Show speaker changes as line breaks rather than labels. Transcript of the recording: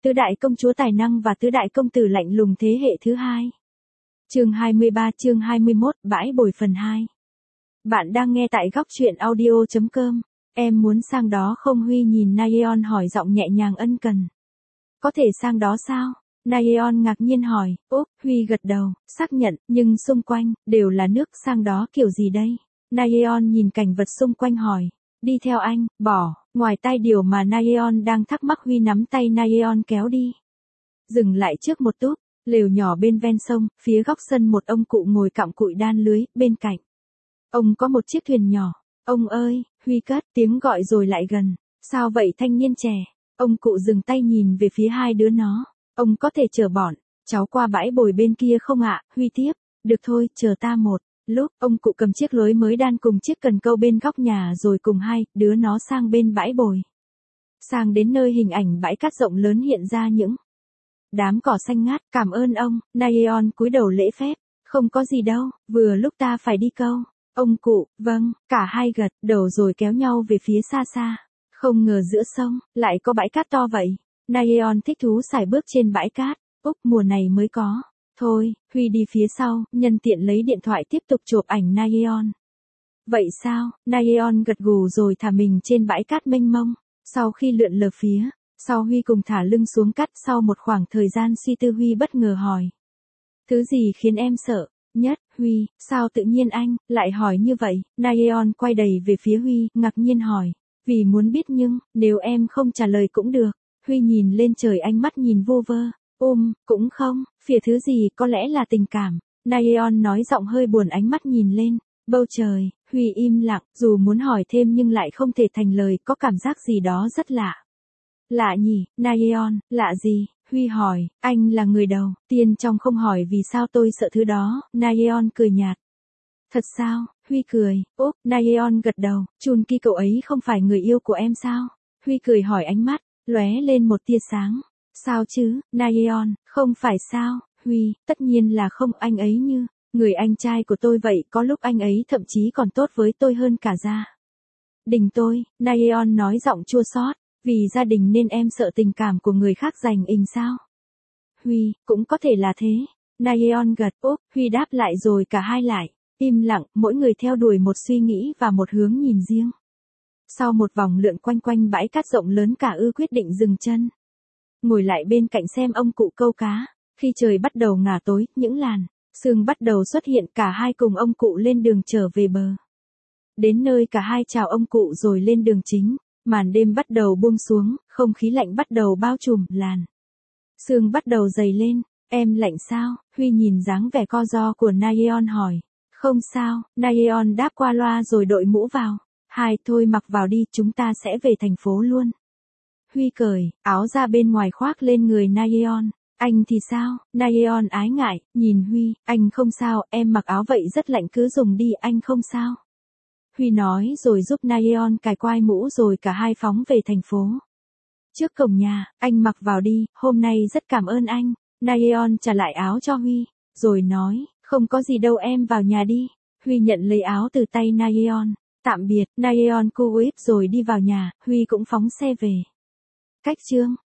Tứ đại công chúa tài năng và tứ đại công tử lạnh lùng thế hệ thứ hai. Chương 23 chương 21 bãi bồi phần 2. Bạn đang nghe tại góc truyện audio.com. Em muốn sang đó không? Huy nhìn Nayeon hỏi giọng nhẹ nhàng ân cần. Có thể sang đó sao? Nayeon ngạc nhiên hỏi. Úp, Huy gật đầu, xác nhận, nhưng xung quanh, đều là nước, sang đó kiểu gì đây? Nayeon nhìn cảnh vật xung quanh hỏi. Đi theo anh, bỏ, ngoài tai điều mà Nayeon đang thắc mắc. Huy nắm tay Nayeon kéo đi. Dừng lại trước một túp, lều nhỏ bên ven sông, phía góc sân một ông cụ ngồi cặm cụi đan lưới, bên cạnh. Ông có một chiếc thuyền nhỏ. Ông ơi, Huy cất tiếng gọi rồi lại gần. Sao vậy thanh niên trẻ? Ông cụ dừng tay nhìn về phía hai đứa nó. Ông có thể chở bọn cháu qua bãi bồi bên kia không ạ? Huy tiếp. Được thôi, chờ ta một lúc. Ông cụ cầm chiếc lưới mới đan cùng chiếc cần câu bên góc nhà rồi cùng hai đứa nó sang bên bãi bồi. Sang đến nơi hình ảnh bãi cát rộng lớn hiện ra những đám cỏ xanh ngát. Cảm ơn ông. Nayeon cúi đầu lễ phép. Không có gì đâu, vừa lúc ta phải đi câu. Ông cụ, vâng, cả hai gật đầu rồi kéo nhau về phía xa xa. Không ngờ giữa sông, lại có bãi cát to vậy. Nayeon thích thú sải bước trên bãi cát. Úc, mùa này mới có. Thôi, Huy đi phía sau, nhân tiện lấy điện thoại tiếp tục chụp ảnh Nayeon. Vậy sao? Nayeon gật gù rồi thả mình trên bãi cát mênh mông. Sau khi lượn lờ phía sau, Huy cùng thả lưng xuống cát. Sau một khoảng thời gian suy tư, Huy bất ngờ hỏi. Thứ gì khiến em sợ nhất? Huy, sao tự nhiên anh lại hỏi như vậy? Nayeon quay đầy về phía Huy, ngạc nhiên hỏi. Vì muốn biết nhưng, nếu em không trả lời cũng được. Huy nhìn lên trời, ánh mắt nhìn vô vơ. Cũng không, phía thứ gì, có lẽ là tình cảm. Nayeon nói giọng hơi buồn, ánh mắt nhìn lên bầu trời. Huy im lặng, dù muốn hỏi thêm nhưng lại không thể thành lời, có cảm giác gì đó rất lạ. Lạ nhỉ? Nayeon, lạ gì? Huy hỏi, anh là người đầu tiên trong không hỏi vì sao tôi sợ thứ đó. Nayeon cười nhạt. Thật sao? Huy cười. Úp, Nayeon gật đầu. Chun Ki cậu ấy không phải người yêu của em sao? Huy cười hỏi, ánh mắt lóe lên một tia sáng. Sao chứ? Nayeon, không phải sao? Huy, tất nhiên là không, anh ấy như người anh trai của tôi vậy, có lúc anh ấy thậm chí còn tốt với tôi hơn cả gia đình tôi. Nayeon nói giọng chua xót. Vì gia đình nên em sợ tình cảm của người khác giành ình sao? Huy, cũng có thể là thế. Nayeon gật. Úp, Huy đáp lại rồi cả hai lại im lặng, mỗi người theo đuổi một suy nghĩ và một hướng nhìn riêng. Sau một vòng lượn quanh quanh bãi cát rộng lớn, cả ư quyết định dừng chân. Ngồi lại bên cạnh xem ông cụ câu cá. Khi trời bắt đầu ngả tối, những làn sương bắt đầu xuất hiện, cả hai cùng ông cụ lên đường trở về bờ. Đến nơi cả hai chào ông cụ rồi lên đường chính. Màn đêm bắt đầu buông xuống, không khí lạnh bắt đầu bao trùm, làn sương bắt đầu dày lên. Em lạnh sao? Huy nhìn dáng vẻ co ro của Nayeon hỏi. Không sao, Nayeon đáp qua loa rồi đội mũ vào. Thôi mặc vào đi, chúng ta sẽ về thành phố luôn. Huy cởi áo ra bên ngoài khoác lên người Nayeon. Anh thì sao? Nayeon ái ngại, nhìn Huy. Anh không sao, em mặc áo vậy rất lạnh, cứ dùng đi, anh không sao. Huy nói rồi giúp Nayeon cài quai mũ rồi cả hai phóng về thành phố. Trước cổng nhà, anh mặc vào đi, hôm nay rất cảm ơn anh. Nayeon trả lại áo cho Huy, rồi nói, không có gì đâu, em vào nhà đi. Huy nhận lấy áo từ tay Nayeon. Tạm biệt. Nayeon cu uýp rồi đi vào nhà, Huy cũng phóng xe về. Cách chương